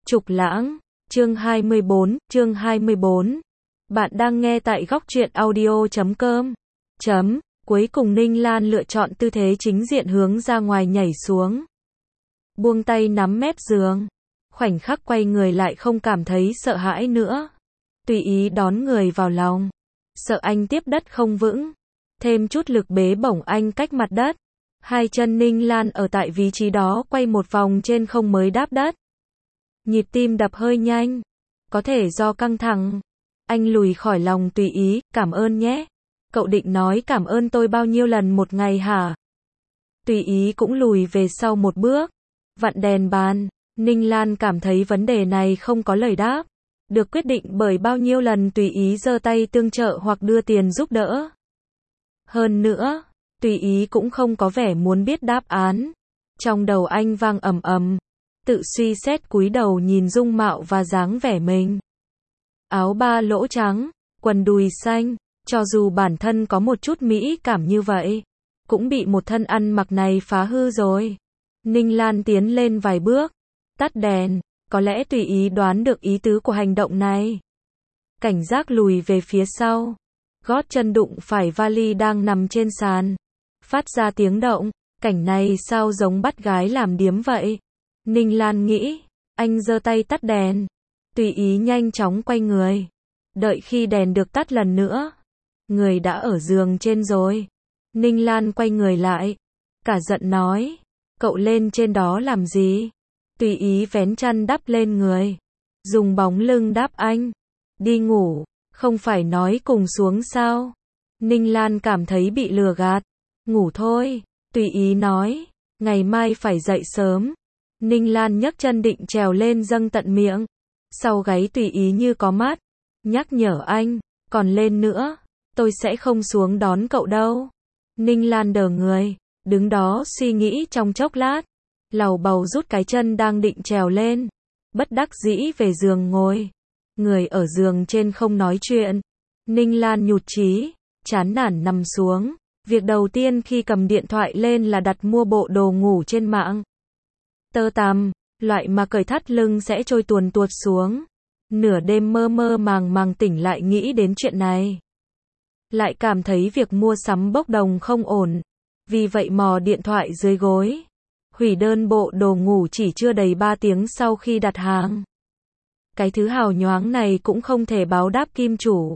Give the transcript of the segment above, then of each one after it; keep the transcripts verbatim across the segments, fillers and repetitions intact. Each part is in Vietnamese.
Trục Lãng, chương hai mươi bốn, chương hai mươi bốn. Bạn đang nghe tại góc truyện audio chấm com. Chấm, cuối cùng Ninh Lan lựa chọn tư thế chính diện hướng ra ngoài nhảy xuống. Buông tay nắm mép giường. Khoảnh khắc quay người lại không cảm thấy sợ hãi nữa. Tùy ý đón người vào lòng. Sợ anh tiếp đất không vững. Thêm chút lực bế bổng anh cách mặt đất. Hai chân Ninh Lan ở tại vị trí đó quay một vòng trên không mới đáp đất. Nhịp tim đập hơi nhanh. Có thể do căng thẳng. Anh lùi khỏi lòng Tùy Ý, cảm ơn nhé. Cậu định nói cảm ơn tôi bao nhiêu lần một ngày hả? Tùy Ý cũng lùi về sau một bước. Vặn đèn bàn. Ninh Lan cảm thấy vấn đề này không có lời đáp. Được quyết định bởi bao nhiêu lần Tùy Ý giơ tay tương trợ hoặc đưa tiền giúp đỡ. Hơn nữa, Tùy Ý cũng không có vẻ muốn biết đáp án. Trong đầu anh vang ầm ầm. Tự suy xét cúi đầu nhìn dung mạo và dáng vẻ mình. Áo ba lỗ trắng, quần đùi xanh, cho dù bản thân có một chút mỹ cảm như vậy, cũng bị một thân ăn mặc này phá hư rồi. Ninh Lan tiến lên vài bước, tắt đèn, có lẽ Tùy Ý đoán được ý tứ của hành động này. Cảnh giác lùi về phía sau, gót chân đụng phải vali đang nằm trên sàn, phát ra tiếng động, cảnh này sao giống bắt gái làm điếm vậy. Ninh Lan nghĩ, anh giơ tay tắt đèn. Tùy Ý nhanh chóng quay người. Đợi khi đèn được tắt lần nữa, người đã ở giường trên rồi. Ninh Lan quay người lại, cả giận nói, cậu lên trên đó làm gì? Tùy Ý vén chăn đắp lên người, dùng bóng lưng đáp anh, đi ngủ, không phải nói cùng xuống sao? Ninh Lan cảm thấy bị lừa gạt, ngủ thôi. Tùy Ý nói, ngày mai phải dậy sớm. Ninh Lan nhấc chân định trèo lên dâng tận miệng. Sau gáy Tùy Ý như có mắt, nhắc nhở anh, còn lên nữa, tôi sẽ không xuống đón cậu đâu. Ninh Lan đờ người, đứng đó suy nghĩ trong chốc lát, lầu bầu rút cái chân đang định trèo lên, bất đắc dĩ về giường ngồi. Người ở giường trên không nói chuyện. Ninh Lan nhụt chí, chán nản nằm xuống. Việc đầu tiên khi cầm điện thoại lên là đặt mua bộ đồ ngủ trên mạng. Tơ tằm, loại mà cởi thắt lưng sẽ trôi tuồn tuột xuống. Nửa đêm mơ mơ màng màng tỉnh lại nghĩ đến chuyện này. Lại cảm thấy việc mua sắm bốc đồng không ổn. Vì vậy mò điện thoại dưới gối. Hủy đơn bộ đồ ngủ chỉ chưa đầy ba tiếng sau khi đặt hàng. Cái thứ hào nhoáng này cũng không thể báo đáp kim chủ.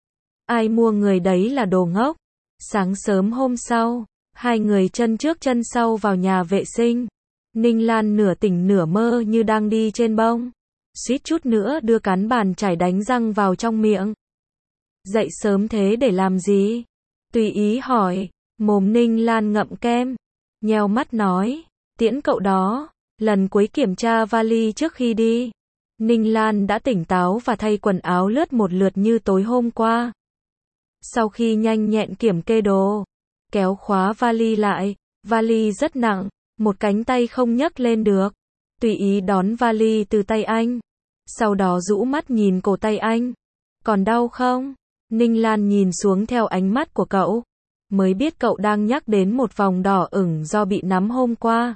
Ai mua người đấy là đồ ngốc. Sáng sớm hôm sau, hai người chân trước chân sau vào nhà vệ sinh. Ninh Lan nửa tỉnh nửa mơ như đang đi trên bông. Suýt chút nữa đưa cán bàn chải đánh răng vào trong miệng. Dậy sớm thế để làm gì? Tùy Ý hỏi. Mồm Ninh Lan ngậm kem, nheo mắt nói, tiễn cậu đó. Lần cuối kiểm tra vali trước khi đi, Ninh Lan đã tỉnh táo và thay quần áo lướt một lượt như tối hôm qua. Sau khi nhanh nhẹn kiểm kê đồ, kéo khóa vali lại, vali rất nặng, một cánh tay không nhấc lên được. Tùy Ý đón vali từ tay anh, sau đó rũ mắt nhìn cổ tay anh. Còn đau không? Ninh Lan nhìn xuống theo ánh mắt của cậu, mới biết cậu đang nhắc đến một vòng đỏ ửng do bị nắm hôm qua.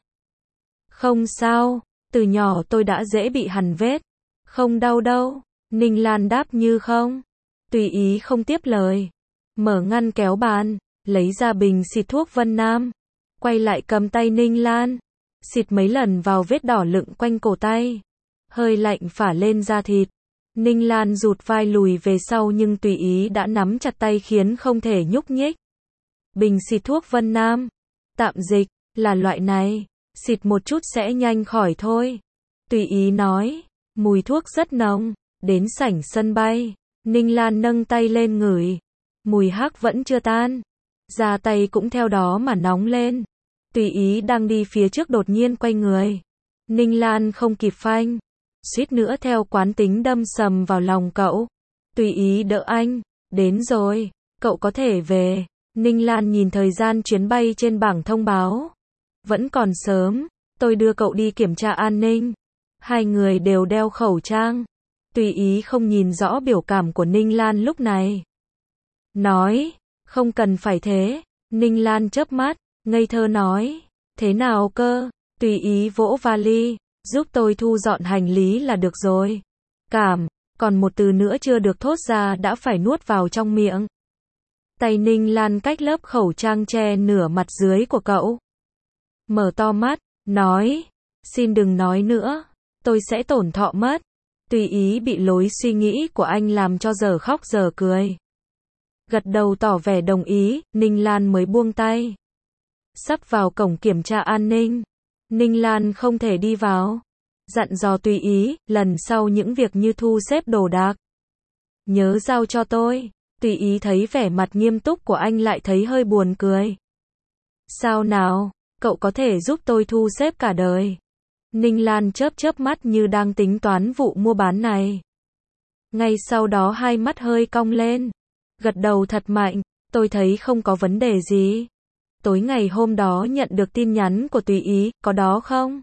Không sao, từ nhỏ tôi đã dễ bị hằn vết. Không đau đâu. Ninh Lan đáp như không. Tùy Ý không tiếp lời. Mở ngăn kéo bàn, lấy ra bình xịt thuốc Vân Nam. Quay lại cầm tay Ninh Lan, xịt mấy lần vào vết đỏ lựng quanh cổ tay. Hơi lạnh phả lên da thịt. Ninh Lan rụt vai lùi về sau nhưng Tùy Ý đã nắm chặt tay khiến không thể nhúc nhích. Bình xịt thuốc Vân Nam, tạm dịch, là loại này, xịt một chút sẽ nhanh khỏi thôi. Tùy Ý nói, mùi thuốc rất nồng. Đến sảnh sân bay, Ninh Lan nâng tay lên ngửi. Mùi hắc vẫn chưa tan. Da tay cũng theo đó mà nóng lên. Tùy Ý đang đi phía trước đột nhiên quay người. Ninh Lan không kịp phanh, suýt nữa theo quán tính đâm sầm vào lòng cậu. Tùy Ý đỡ anh, đến rồi, cậu có thể về. Ninh Lan nhìn thời gian chuyến bay trên bảng thông báo. Vẫn còn sớm, tôi đưa cậu đi kiểm tra an ninh. Hai người đều đeo khẩu trang. Tùy Ý không nhìn rõ biểu cảm của Ninh Lan lúc này. Nói, không cần phải thế. Ninh Lan chớp mắt, ngây thơ nói, thế nào cơ? Tùy Ý vỗ vali, Giúp tôi thu dọn hành lý là được rồi. Cảm, còn một từ nữa chưa được thốt ra đã phải nuốt vào trong miệng. Tay Ninh Lan cách lớp khẩu trang che nửa mặt dưới của cậu. Mở to mắt, nói, xin đừng nói nữa, tôi sẽ tổn thọ mất. Tùy Ý bị lối suy nghĩ của anh làm cho giờ khóc giờ cười. Gật đầu tỏ vẻ đồng ý, Ninh Lan mới buông tay. Sắp vào cổng kiểm tra an ninh, Ninh Lan không thể đi vào. Dặn dò Tùy Ý, lần sau những việc như thu xếp đồ đạc, nhớ giao cho tôi. Tùy Ý thấy vẻ mặt nghiêm túc của anh lại thấy hơi buồn cười. Sao nào, cậu có thể giúp tôi thu xếp cả đời. Ninh Lan chớp chớp mắt như đang tính toán vụ mua bán này. Ngay sau đó hai mắt hơi cong lên. Gật đầu thật mạnh, tôi thấy không có vấn đề gì. Tối ngày hôm đó nhận được tin nhắn của Tùy Ý, có đó không?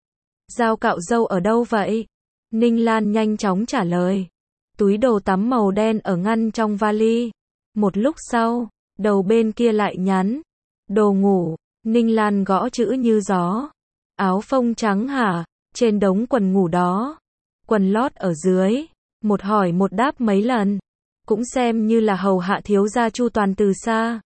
Dao cạo râu ở đâu vậy? Ninh Lan nhanh chóng trả lời. Túi đồ tắm màu đen ở ngăn trong vali. Một lúc sau, đầu bên kia lại nhắn. Đồ ngủ, Ninh Lan gõ chữ như gió. Áo phông trắng hả? Trên đống quần ngủ đó. Quần lót ở dưới. Một hỏi một đáp mấy lần. Cũng xem như là hầu hạ thiếu gia chu toàn từ xa.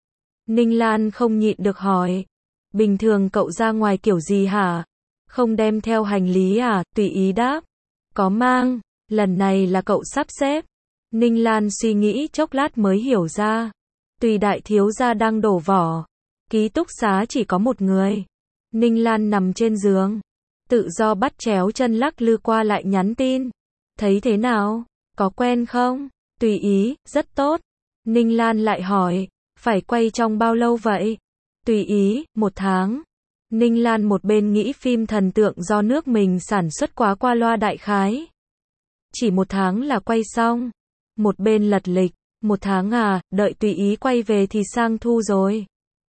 Ninh Lan không nhịn được hỏi. Bình thường cậu ra ngoài kiểu gì hả? Không đem theo hành lý à? Tùy Ý đáp. Có mang, lần này là cậu sắp xếp. Ninh Lan suy nghĩ chốc lát mới hiểu ra. Tùy đại thiếu gia đang đổ vỏ. Ký túc xá chỉ có một người. Ninh Lan nằm trên giường. Tự do bắt chéo chân lắc lư qua lại nhắn tin. Thấy thế nào? Có quen không? Tùy Ý, rất tốt. Ninh Lan lại hỏi. Phải quay trong bao lâu vậy? Tùy Ý, một tháng. Ninh Lan một bên nghĩ phim thần tượng do nước mình sản xuất quá qua loa đại khái. Chỉ một tháng là quay xong. Một bên lật lịch. Một tháng à, đợi Tùy Ý quay về thì sang thu rồi.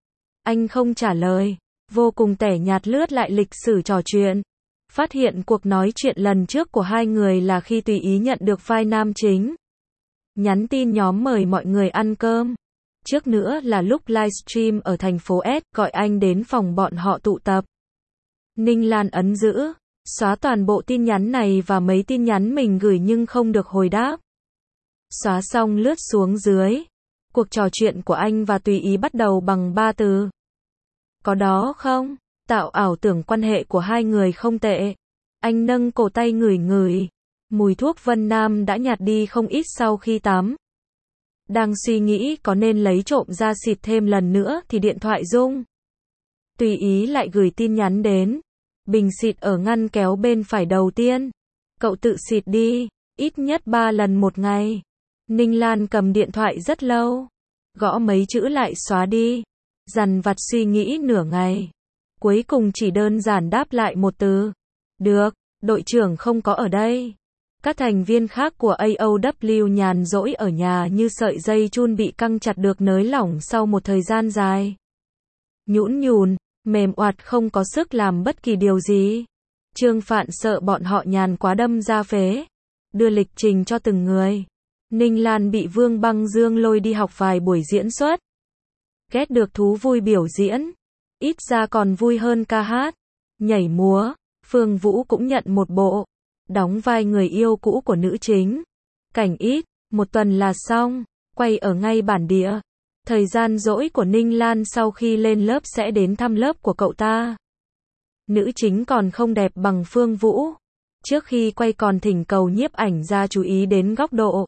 Anh không trả lời. Vô cùng tẻ nhạt lướt lại lịch sử trò chuyện. Phát hiện cuộc nói chuyện lần trước của hai người là khi Tùy Ý nhận được vai nam chính. Nhắn tin nhóm mời mọi người ăn cơm. Trước nữa là lúc livestream ở thành phố S, gọi anh đến phòng bọn họ tụ tập. Ninh Lan ấn giữ, xóa toàn bộ tin nhắn này và mấy tin nhắn mình gửi nhưng không được hồi đáp. Xóa xong lướt xuống dưới. Cuộc trò chuyện của anh và Tùy Ý bắt đầu bằng ba từ. Có đó không? Tạo ảo tưởng quan hệ của hai người không tệ. Anh nâng cổ tay ngửi ngửi. Mùi thuốc Vân Nam đã nhạt đi không ít sau khi tắm. Đang suy nghĩ có nên lấy trộm ra xịt thêm lần nữa thì điện thoại rung. Tùy Ý lại gửi tin nhắn đến. Bình xịt ở ngăn kéo bên phải đầu tiên. Cậu tự xịt đi, ít nhất ba lần một ngày. Ninh Lan cầm điện thoại rất lâu. Gõ mấy chữ lại xóa đi. Dằn vặt suy nghĩ nửa ngày. Cuối cùng chỉ đơn giản đáp lại một từ. Được, đội trưởng không có ở đây. Các thành viên khác của a o vê nhàn rỗi ở nhà như sợi dây chun bị căng chặt được nới lỏng sau một thời gian dài. Nhũn nhùn, mềm oạt không có sức làm bất kỳ điều gì. Trương Phạn sợ bọn họ nhàn quá đâm ra phế. Đưa lịch trình cho từng người. Ninh Lan bị Vương Băng Dương lôi đi học vài buổi diễn xuất. Ghét được thú vui biểu diễn. Ít ra còn vui hơn ca hát, nhảy múa. Phương Vũ cũng nhận một bộ. Đóng vai người yêu cũ của nữ chính. Cảnh ít, một tuần là xong. Quay ở ngay bản địa. Thời gian rỗi của Ninh Lan sau khi lên lớp sẽ đến thăm lớp của cậu ta. Nữ chính còn không đẹp bằng Phương Vũ. Trước khi quay còn thỉnh cầu nhiếp ảnh ra chú ý đến góc độ.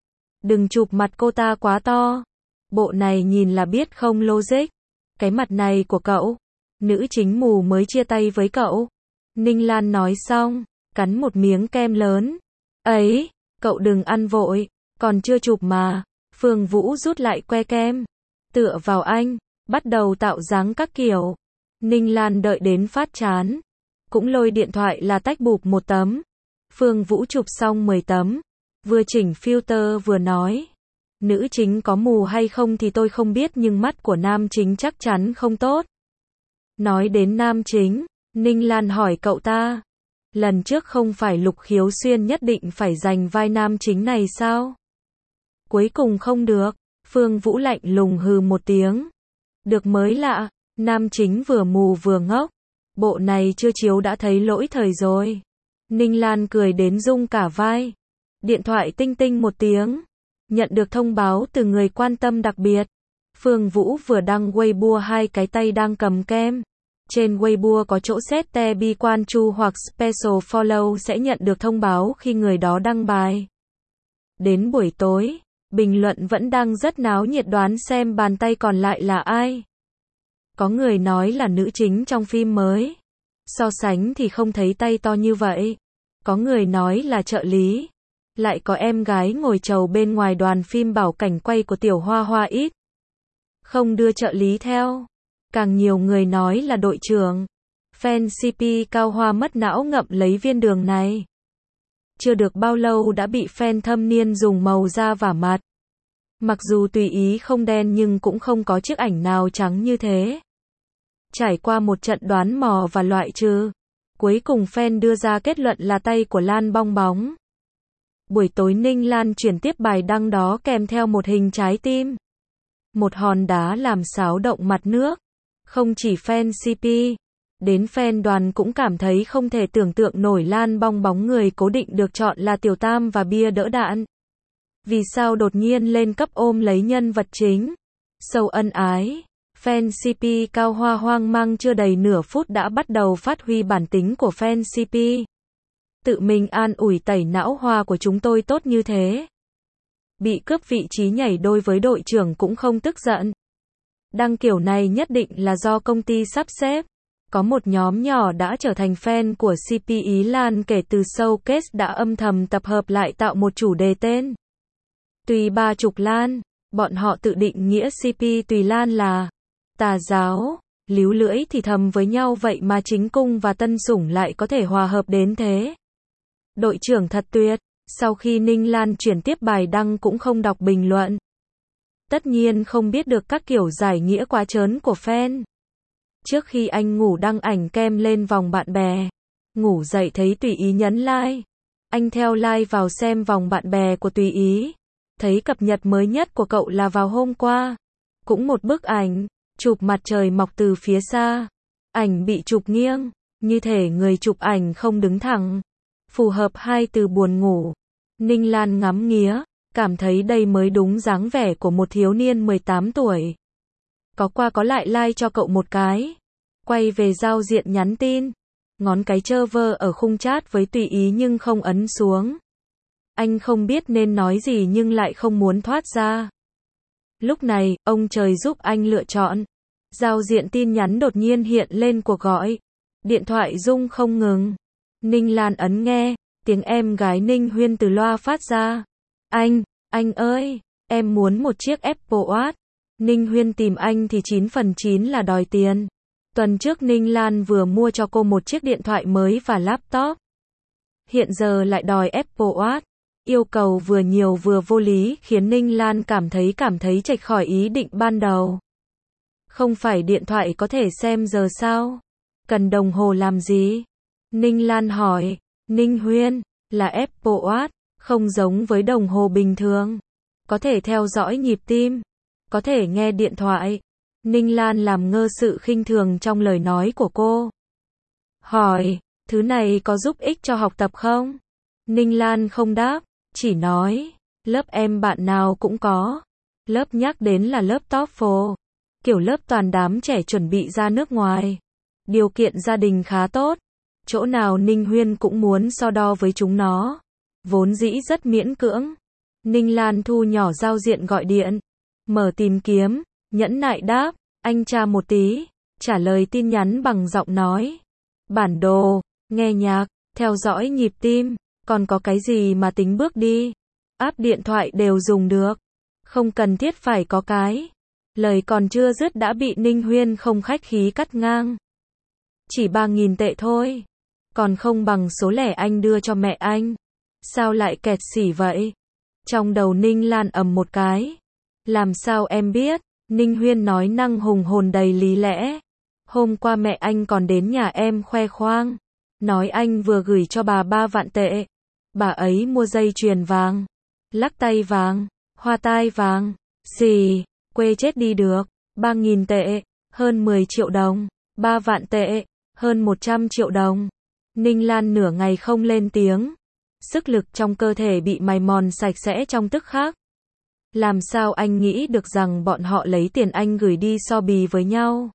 Đừng chụp mặt cô ta quá to. Bộ này nhìn là biết không logic. Cái mặt này của cậu. Nữ chính mù mới chia tay với cậu. Ninh Lan nói xong, cắn một miếng kem lớn. Ấy, cậu đừng ăn vội, còn chưa chụp mà. Phương Vũ rút lại que kem. Tựa vào anh, bắt đầu tạo dáng các kiểu. Ninh Lan đợi đến phát chán. Cũng lôi điện thoại là tách bụp một tấm. Phương Vũ chụp xong mười tấm. Vừa chỉnh filter vừa nói. Nữ chính có mù hay không thì tôi không biết nhưng mắt của nam chính chắc chắn không tốt. Nói đến nam chính, Ninh Lan hỏi cậu ta. Lần trước không phải Lục Khiếu Xuyên nhất định phải giành vai nam chính này sao? Cuối cùng không được. Phương Vũ lạnh lùng hừ một tiếng. Được mới lạ, nam chính vừa mù vừa ngốc. Bộ này chưa chiếu đã thấy lỗi thời rồi. Ninh Lan cười đến rung cả vai. Điện thoại tinh tinh một tiếng. Nhận được thông báo từ người quan tâm đặc biệt. Phương Vũ vừa đăng Weibo hai cái tay đang cầm kem. Trên Weibo có chỗ set te bi quan chu hoặc special follow sẽ nhận được thông báo khi người đó đăng bài. Đến buổi tối, bình luận vẫn đang rất náo nhiệt đoán xem bàn tay còn lại là ai. Có người nói là nữ chính trong phim mới. So sánh thì không thấy tay to như vậy. Có người nói là trợ lý. Lại có em gái ngồi chầu bên ngoài đoàn phim bảo cảnh quay của Tiểu Hoa Hoa ít. Không đưa trợ lý theo. Càng nhiều người nói là đội trưởng. Fan xê pê Cao Hoa mất não ngậm lấy viên đường này. Chưa được bao lâu đã bị fan thâm niên dùng màu da vả mặt. Mặc dù tùy ý không đen nhưng cũng không có chiếc ảnh nào trắng như thế. Trải qua một trận đoán mò và loại trừ, cuối cùng fan đưa ra kết luận là tay của Lan bong bóng. Buổi tối Ninh Lan chuyển tiếp bài đăng đó kèm theo một hình trái tim. Một hòn đá làm xáo động mặt nước. Không chỉ fan xê pê, đến fan đoàn cũng cảm thấy không thể tưởng tượng nổi Lan bong bóng người cố định được chọn là Tiểu Tam và bia đỡ đạn. Vì sao đột nhiên lên cấp ôm lấy nhân vật chính? Sâu ân ái. Fan xê pê Cao Hoa hoang mang chưa đầy nửa phút đã bắt đầu phát huy bản tính của fan xê pê. Tự mình an ủi tẩy não Hoa của chúng tôi tốt như thế. Bị cướp vị trí nhảy đôi với đội trưởng cũng không tức giận. Đăng kiểu này nhất định là do công ty sắp xếp. Có một nhóm nhỏ đã trở thành fan của xê pê Ý Lan kể từ showcase đã âm thầm tập hợp lại tạo một chủ đề tên. Tùy ba chục Lan, bọn họ tự định nghĩa xê pê Tùy Lan là tà giáo, líu lưỡi thì thầm với nhau vậy mà chính cung và tân sủng lại có thể hòa hợp đến thế. Đội trưởng thật tuyệt, sau khi Ninh Lan chuyển tiếp bài đăng cũng không đọc bình luận. Tất nhiên không biết được các kiểu giải nghĩa quá trớn của fan. Trước khi anh ngủ đăng ảnh kem lên vòng bạn bè. Ngủ dậy thấy Tùy Ý nhấn like. Anh theo like vào xem vòng bạn bè của Tùy Ý. Thấy cập nhật mới nhất của cậu là vào hôm qua. Cũng một bức ảnh, chụp mặt trời mọc từ phía xa. Ảnh bị chụp nghiêng, như thể người chụp ảnh không đứng thẳng. Phù hợp hai từ buồn ngủ. Ninh Lan ngắm nghía, cảm thấy đây mới đúng dáng vẻ của một thiếu niên mười tám tuổi. Có qua có lại like cho cậu một cái. Quay về giao diện nhắn tin. Ngón cái trơ vơ ở khung chat với Tùy Ý nhưng không ấn xuống. Anh không biết nên nói gì nhưng lại không muốn thoát ra. Lúc này, ông trời giúp anh lựa chọn. Giao diện tin nhắn đột nhiên hiện lên cuộc gọi. Điện thoại rung không ngừng. Ninh Lan ấn nghe, tiếng em gái Ninh Huyên từ loa phát ra. Anh, anh ơi, em muốn một chiếc Apple Watch. Ninh Huyên tìm anh thì chín phần chín là đòi tiền. Tuần trước Ninh Lan vừa mua cho cô một chiếc điện thoại mới và laptop. Hiện giờ lại đòi Apple Watch. Yêu cầu vừa nhiều vừa vô lý khiến Ninh Lan cảm thấy cảm thấy chệch khỏi ý định ban đầu. Không phải điện thoại có thể xem giờ sao? Cần đồng hồ làm gì? Ninh Lan hỏi. Ninh Huyên, là Apple Watch, không giống với đồng hồ bình thường. Có thể theo dõi nhịp tim. Có thể nghe điện thoại. Ninh Lan làm ngơ sự khinh thường trong lời nói của cô. Hỏi, thứ này có giúp ích cho học tập không? Ninh Lan không đáp, chỉ nói, lớp em bạn nào cũng có. Lớp nhắc đến là lớp TOEFL, kiểu lớp toàn đám trẻ chuẩn bị ra nước ngoài. Điều kiện gia đình khá tốt. Chỗ nào Ninh Huyên cũng muốn so đo với chúng nó. Vốn dĩ rất miễn cưỡng. Ninh Lan thu nhỏ giao diện gọi điện. Mở tìm kiếm, nhẫn nại đáp, anh tra một tí. Trả lời tin nhắn bằng giọng nói. Bản đồ, nghe nhạc, theo dõi nhịp tim. Còn có cái gì mà tính bước đi. App điện thoại đều dùng được. Không cần thiết phải có cái. Lời còn chưa dứt đã bị Ninh Huyên không khách khí cắt ngang. Chỉ ba nghìn tệ thôi. Còn không bằng số lẻ anh đưa cho mẹ anh. Sao lại kẹt xỉ vậy? Trong đầu Ninh Lan ầm một cái. Làm sao em biết? Ninh Huyên nói năng hùng hồn đầy lý lẽ. Hôm qua mẹ anh còn đến nhà em khoe khoang. Nói anh vừa gửi cho bà ba vạn tệ. Bà ấy mua dây chuyền vàng, lắc tay vàng, hoa tai vàng. Xì, quê chết đi được. Ba nghìn tệ, hơn mười triệu đồng. Ba vạn tệ, Hơn một trăm triệu đồng. Ninh Lan nửa ngày không lên tiếng. Sức lực trong cơ thể bị mài mòn sạch sẽ trong tức khắc. Làm sao anh nghĩ được rằng bọn họ lấy tiền anh gửi đi so bì với nhau?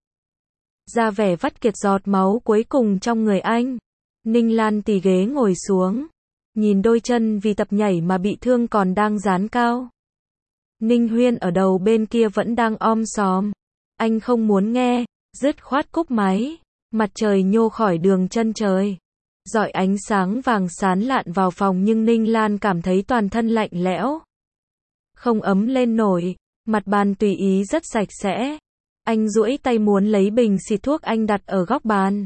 Ra vẻ vắt kiệt giọt máu cuối cùng trong người anh. Ninh Lan tì ghế ngồi xuống. Nhìn đôi chân vì tập nhảy mà bị thương còn đang dán cao. Ninh Huyên ở đầu bên kia vẫn đang om sòm. Anh không muốn nghe, dứt khoát cúp máy. Mặt trời nhô khỏi đường chân trời. Rọi ánh sáng vàng sán lạn vào phòng nhưng Ninh Lan cảm thấy toàn thân lạnh lẽo. Không ấm lên nổi, mặt bàn tùy ý rất sạch sẽ. Anh duỗi tay muốn lấy bình xịt thuốc anh đặt ở góc bàn.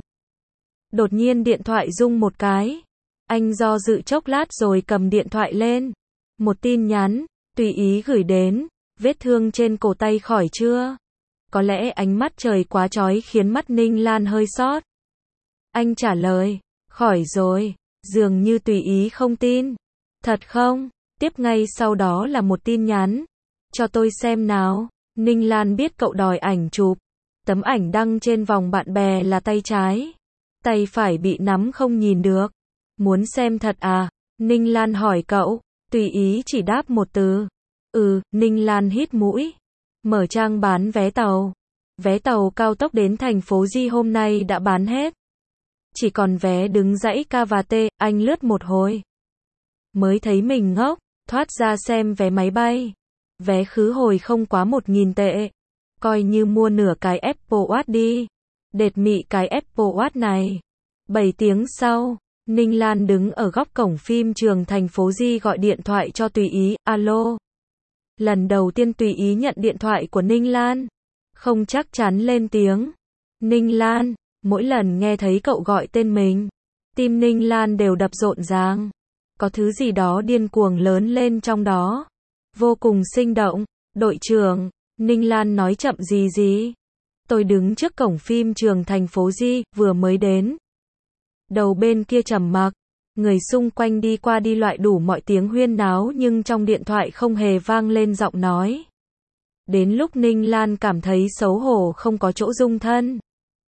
Đột nhiên điện thoại rung một cái. Anh do dự chốc lát rồi cầm điện thoại lên. Một tin nhắn, tùy ý gửi đến, vết thương trên cổ tay khỏi chưa? Có lẽ ánh mắt trời quá chói khiến mắt Ninh Lan hơi sót. Anh trả lời, khỏi rồi, dường như tùy ý không tin. Thật không? Tiếp ngay sau đó là một tin nhắn. Cho tôi xem nào. Ninh Lan biết cậu đòi ảnh chụp. Tấm ảnh đăng trên vòng bạn bè là tay trái. Tay phải bị nắm không nhìn được. Muốn xem thật à? Ninh Lan hỏi cậu. Tùy ý chỉ đáp một từ. Ừ, Ninh Lan hít mũi. Mở trang bán vé tàu. Vé tàu cao tốc đến thành phố Di hôm nay đã bán hết. Chỉ còn vé đứng dãy K và T, anh lướt một hồi. Mới thấy mình ngốc, thoát ra xem vé máy bay. Vé khứ hồi không quá một nghìn tệ. Coi như mua nửa cái Apple Watch đi. Đệt mị cái Apple Watch này. bảy tiếng sau, Ninh Lan đứng ở góc cổng phim trường thành phố Di gọi điện thoại cho Tùy Ý, alo. Lần đầu tiên Tùy Ý nhận điện thoại của Ninh Lan. Không chắc chắn lên tiếng. Ninh Lan, mỗi lần nghe thấy cậu gọi tên mình, tim Ninh Lan đều đập rộn ràng. Có thứ gì đó điên cuồng lớn lên trong đó. Vô cùng sinh động. Đội trưởng, Ninh Lan nói chậm gì gì. Tôi đứng trước cổng phim trường thành phố Di, vừa mới đến. Đầu bên kia trầm mặc. Người xung quanh đi qua đi loại đủ mọi tiếng huyên náo nhưng trong điện thoại không hề vang lên giọng nói. Đến lúc Ninh Lan cảm thấy xấu hổ không có chỗ dung thân.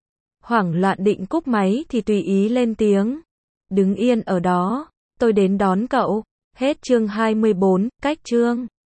Hoảng loạn định cúp máy thì Tùy Ý lên tiếng. Đứng yên ở đó, tôi đến đón cậu. Hết chương hai mươi bốn, cách chương.